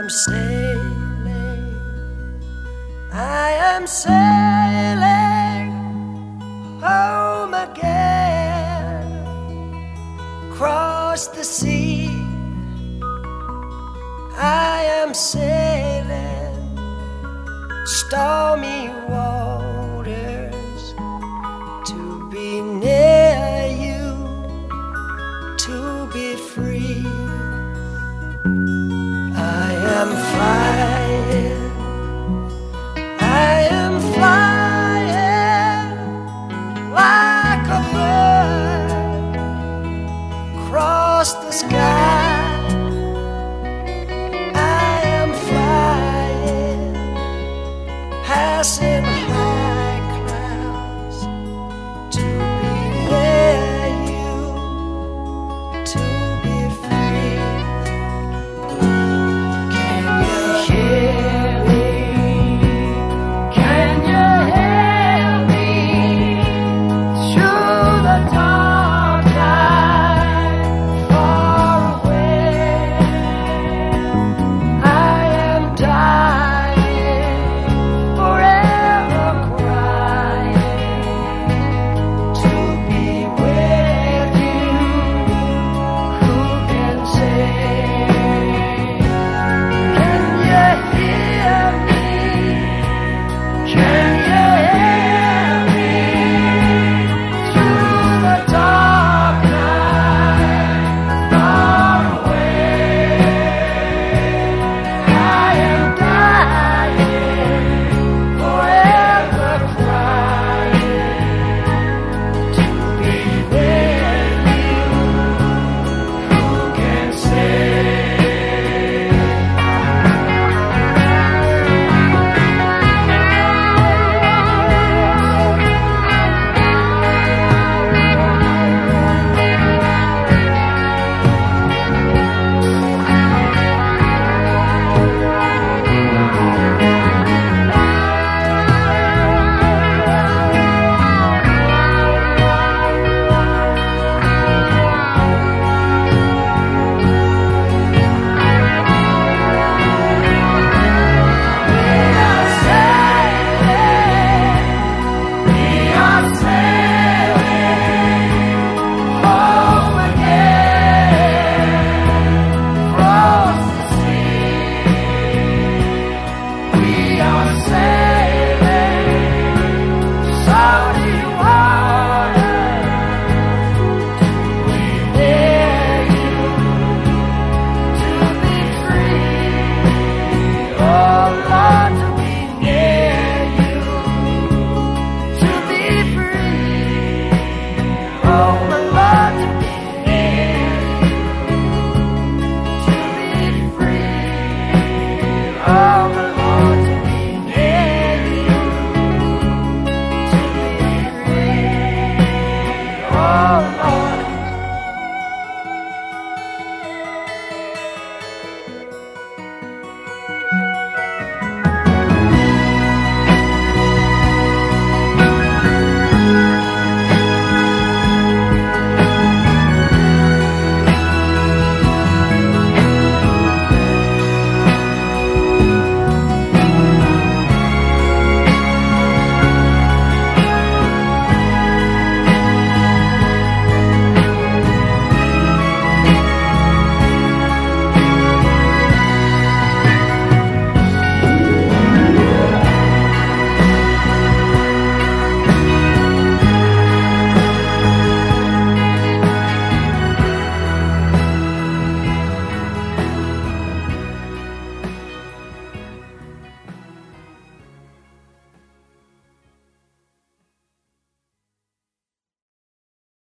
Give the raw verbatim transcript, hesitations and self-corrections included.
am sailing, I am sailing home again, across the sea. I am sailing stormy waters to be near you, to be free. I am flying, I am flying like a bird across the sky. I am flying, passing high clouds to be near you, to be free. Can you hear me? Can you hear me through the dark night, far away? I am dying, forever crying, to be with you. Who can say? Can you hear me? Can you hear me through the dark night, far away? I am dying, forever crying, to be with you. Who can say? Oh